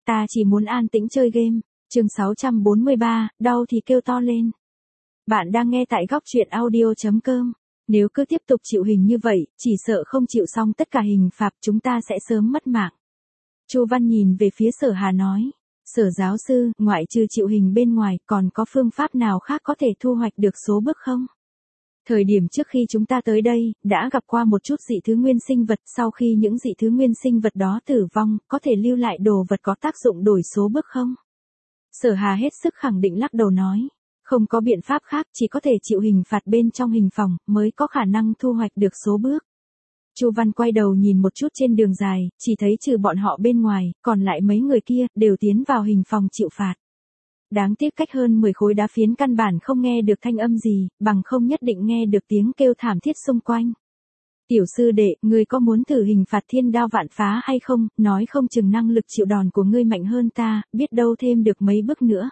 ta chỉ muốn an tĩnh chơi game. Chương 643, đau thì kêu to lên. Bạn đang nghe tại góc truyện audio.com. Nếu cứ tiếp tục chịu hình như vậy, chỉ sợ không chịu xong tất cả hình phạt chúng ta sẽ sớm mất mạng. Chu Văn nhìn về phía Sở Hà nói. Sở giáo sư, ngoại trừ chịu hình bên ngoài, còn có phương pháp nào khác có thể thu hoạch được số bước không? Thời điểm trước khi chúng ta tới đây, đã gặp qua một chút dị thứ nguyên sinh vật, sau khi những dị thứ nguyên sinh vật đó tử vong, có thể lưu lại đồ vật có tác dụng đổi số bước không? Sở Hà hết sức khẳng định lắc đầu nói. Không có biện pháp khác, chỉ có thể chịu hình phạt bên trong hình phòng, mới có khả năng thu hoạch được số bước. Chu Văn quay đầu nhìn một chút trên đường dài, chỉ thấy trừ bọn họ bên ngoài, còn lại mấy người kia, đều tiến vào hình phòng chịu phạt. Đáng tiếc cách hơn 10 khối đá phiến căn bản không nghe được thanh âm gì, bằng không nhất định nghe được tiếng kêu thảm thiết xung quanh. Tiểu sư đệ, ngươi có muốn thử hình phạt thiên đao vạn phá hay không, nói không chừng năng lực chịu đòn của ngươi mạnh hơn ta, biết đâu thêm được mấy bước nữa.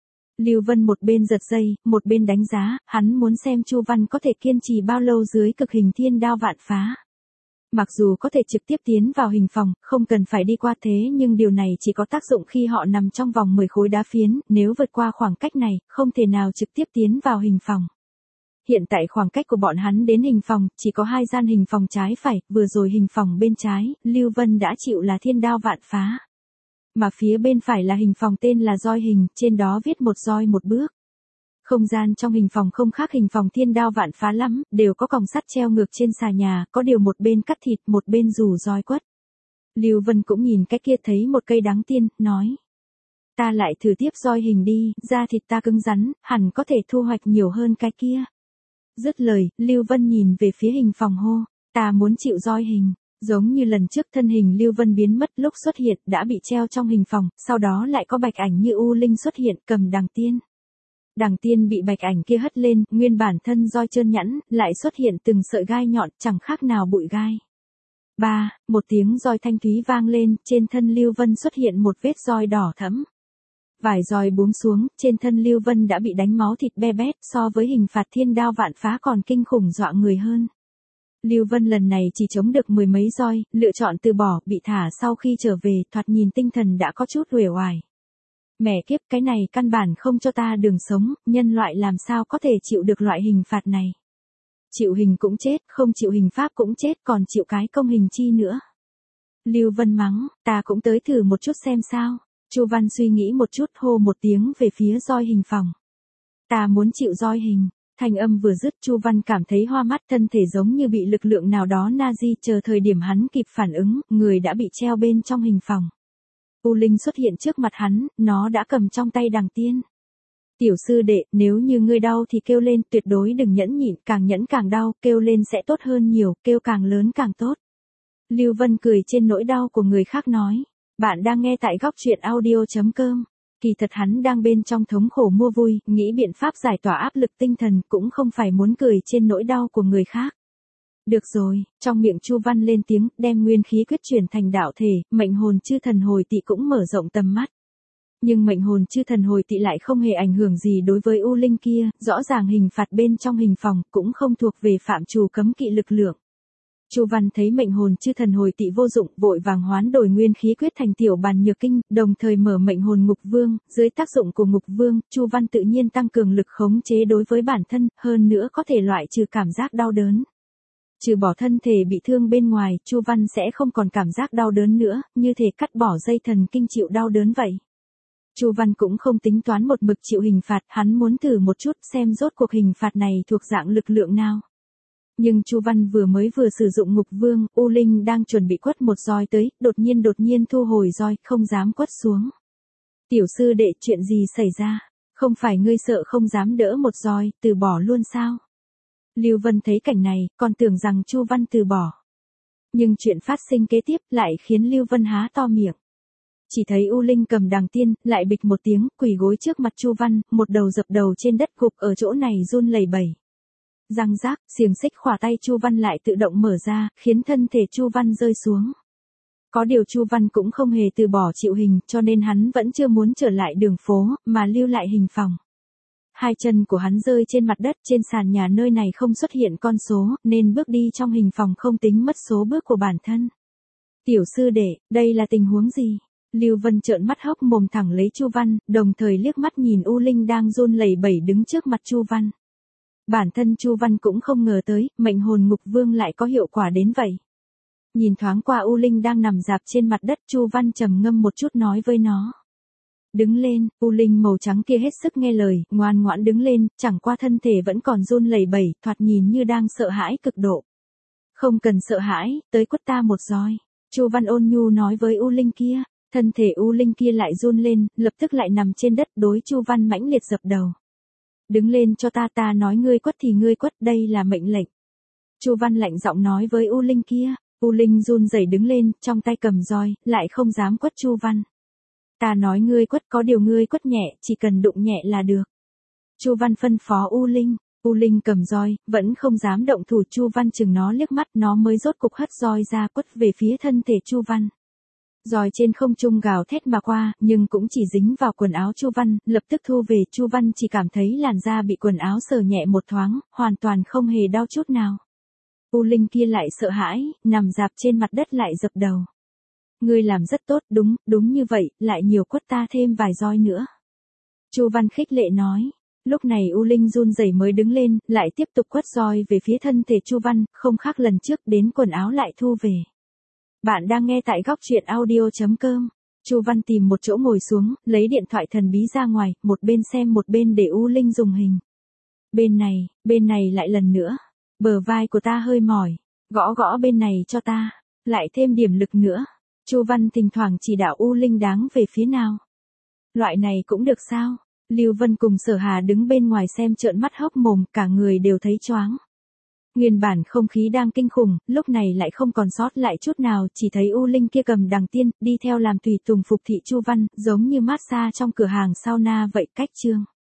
Lưu Vân một bên giật dây, một bên đánh giá, hắn muốn xem Chu Văn có thể kiên trì bao lâu dưới cực hình thiên đao vạn phá. Mặc dù có thể trực tiếp tiến vào hình phòng, không cần phải đi qua thế nhưng điều này chỉ có tác dụng khi họ nằm trong vòng 10 khối đá phiến, nếu vượt qua khoảng cách này, không thể nào trực tiếp tiến vào hình phòng. Hiện tại khoảng cách của bọn hắn đến hình phòng, chỉ có 2 gian hình phòng trái phải, vừa rồi hình phòng bên trái, Lưu Vân đã chịu là thiên đao vạn phá. Mà phía bên phải là hình phòng tên là roi hình, trên đó viết một roi một bước. Không gian trong hình phòng không khác hình phòng thiên đao vạn phá lắm, đều có còng sắt treo ngược trên xà nhà, có điều một bên cắt thịt, một bên rủ roi quất. Lưu Vân cũng nhìn cái kia thấy một cây đắng tiên, nói. Ta lại thử tiếp roi hình đi, da thịt ta cứng rắn, hẳn có thể thu hoạch nhiều hơn cái kia. Dứt lời, Lưu Vân nhìn về phía hình phòng hô, ta muốn chịu roi hình. Giống như lần trước thân hình Lưu Vân biến mất lúc xuất hiện đã bị treo trong hình phòng, sau đó lại có bạch ảnh như U Linh xuất hiện cầm đằng tiên. Đằng tiên bị bạch ảnh kia hất lên, nguyên bản thân roi trơn nhẵn, lại xuất hiện từng sợi gai nhọn, chẳng khác nào bụi gai. Một tiếng roi thanh thúy vang lên, trên thân Lưu Vân xuất hiện một vết roi đỏ thẫm. Vài roi búm xuống, trên thân Lưu Vân đã bị đánh máu thịt be bét, so với hình phạt thiên đao vạn phá còn kinh khủng dọa người hơn. Lưu Vân lần này chỉ chống được 10 mấy roi, lựa chọn từ bỏ, bị thả sau khi trở về, thoạt nhìn tinh thần đã có chút uể oải. Mẹ kiếp, cái này căn bản không cho ta đường sống, nhân loại làm sao có thể chịu được loại hình phạt này. Chịu hình cũng chết, không chịu hình pháp cũng chết, còn chịu cái công hình chi nữa. Lưu Vân mắng, ta cũng tới thử một chút xem sao. Chu Văn suy nghĩ một chút, hô một tiếng về phía roi hình phòng. Ta muốn chịu roi hình. Thanh âm vừa dứt, Chu Văn cảm thấy hoa mắt, thân thể giống như bị lực lượng nào đó Nazi, chờ thời điểm hắn kịp phản ứng, người đã bị treo bên trong hình phòng. U Linh xuất hiện trước mặt hắn, nó đã cầm trong tay đằng tiên. Tiểu sư đệ, nếu như ngươi đau thì kêu lên, tuyệt đối đừng nhẫn nhịn, càng nhẫn càng đau, kêu lên sẽ tốt hơn nhiều, kêu càng lớn càng tốt. Lưu Vân cười trên nỗi đau của người khác nói. Bạn đang nghe tại góc truyện audio.com. Kỳ thật hắn đang bên trong thống khổ mua vui, nghĩ biện pháp giải tỏa áp lực tinh thần, cũng không phải muốn cười trên nỗi đau của người khác. Được rồi, trong miệng Chu Văn lên tiếng, đem nguyên khí quyết chuyển thành đạo thể, mệnh hồn chư thần hồi tị cũng mở rộng tầm mắt. Nhưng mệnh hồn chư thần hồi tị lại không hề ảnh hưởng gì đối với U Linh kia, rõ ràng hình phạt bên trong hình phòng cũng không thuộc về phạm trù cấm kỵ lực lượng. Chu Văn thấy mệnh hồn chư thần hồi tị vô dụng, vội vàng hoán đổi nguyên khí quyết thành tiểu bàn nhược kinh, đồng thời mở mệnh hồn ngục vương, dưới tác dụng của ngục vương, Chu Văn tự nhiên tăng cường lực khống chế đối với bản thân, hơn nữa có thể loại trừ cảm giác đau đớn. Trừ bỏ thân thể bị thương bên ngoài, Chu Văn sẽ không còn cảm giác đau đớn nữa, như thể cắt bỏ dây thần kinh chịu đau đớn vậy. Chu Văn cũng không tính toán một mực chịu hình phạt, hắn muốn thử một chút xem rốt cuộc hình phạt này thuộc dạng lực lượng nào. Nhưng Chu Văn vừa sử dụng ngục vương, U Linh đang chuẩn bị quất một roi tới, đột nhiên thu hồi roi, không dám quất xuống. Tiểu sư đệ, chuyện gì xảy ra? Không phải ngươi sợ không dám đỡ một roi, từ bỏ luôn sao? Lưu Vân thấy cảnh này, còn tưởng rằng Chu Văn từ bỏ. Nhưng chuyện phát sinh kế tiếp lại khiến Lưu Vân há to miệng. Chỉ thấy U Linh cầm đằng tiên, lại bịch một tiếng, quỳ gối trước mặt Chu Văn, một đầu dập đầu trên đất, gục ở chỗ này run lẩy bẩy. Răng rác, xiềng xích khỏa tay Chu Văn lại tự động mở ra, khiến thân thể Chu Văn rơi xuống. Có điều Chu Văn cũng không hề từ bỏ chịu hình, cho nên hắn vẫn chưa muốn trở lại đường phố, mà lưu lại hình phòng. Hai chân của hắn rơi trên mặt đất, trên sàn nhà nơi này không xuất hiện con số, nên bước đi trong hình phòng không tính mất số bước của bản thân. Tiểu sư đệ, đây là tình huống gì? Lưu Vân trợn mắt hốc mồm thẳng lấy Chu Văn, đồng thời liếc mắt nhìn U Linh đang run lẩy bẩy đứng trước mặt Chu Văn. Bản thân Chu Văn cũng không ngờ tới, mệnh hồn ngục vương lại có hiệu quả đến vậy. Nhìn thoáng qua U Linh đang nằm rạp trên mặt đất, Chu Văn trầm ngâm một chút nói với nó. Đứng lên, U Linh màu trắng kia hết sức nghe lời, ngoan ngoãn đứng lên, chẳng qua thân thể vẫn còn run lẩy bẩy, thoạt nhìn như đang sợ hãi cực độ. Không cần sợ hãi, tới quất ta một roi. Chu Văn ôn nhu nói với U Linh kia, thân thể U Linh kia lại run lên, lập tức lại nằm trên đất đối Chu Văn mãnh liệt dập đầu. Đứng lên cho ta nói ngươi quất thì ngươi quất, đây là mệnh lệnh. Chu Văn lạnh giọng nói với U Linh kia, U Linh run rẩy đứng lên, trong tay cầm roi, lại không dám quất Chu Văn. Ta nói ngươi quất, có điều ngươi quất nhẹ, chỉ cần đụng nhẹ là được. Chu Văn phân phó U Linh cầm roi, vẫn không dám động thủ. Chu Văn chừng nó liếc mắt, nó mới rốt cục hất roi ra quất về phía thân thể Chu Văn. Roi trên không trung gào thét mà qua, nhưng cũng chỉ dính vào quần áo Chu Văn, lập tức thu về. Chu Văn chỉ cảm thấy làn da bị quần áo sờ nhẹ một thoáng, hoàn toàn không hề đau chút nào. U Linh kia lại sợ hãi, nằm rạp trên mặt đất lại dập đầu. Ngươi làm rất tốt, đúng như vậy, lại nhiều quất ta thêm vài roi nữa. Chu Văn khích lệ nói. Lúc này U Linh run rẩy mới đứng lên, lại tiếp tục quất roi về phía thân thể Chu Văn, không khác lần trước, đến quần áo lại thu về. Bạn đang nghe tại góc truyện audio.com. Chu Văn tìm một chỗ ngồi xuống, lấy điện thoại thần bí ra ngoài, một bên xem một bên để U Linh dùng hình. Bên này lại lần nữa. Bờ vai của ta hơi mỏi, gõ gõ bên này cho ta, lại thêm điểm lực nữa. Chu Văn thỉnh thoảng chỉ đạo U Linh đáng về phía nào. Loại này cũng được sao? Lưu Vân cùng Sở Hà đứng bên ngoài xem trợn mắt hốc mồm, cả người đều thấy choáng. Nguyên bản không khí đang kinh khủng, lúc này lại không còn sót lại chút nào, chỉ thấy U Linh kia cầm đằng tiên, đi theo làm tùy tùng phục thị Chu Văn, giống như massage trong cửa hàng sauna vậy. Cách chương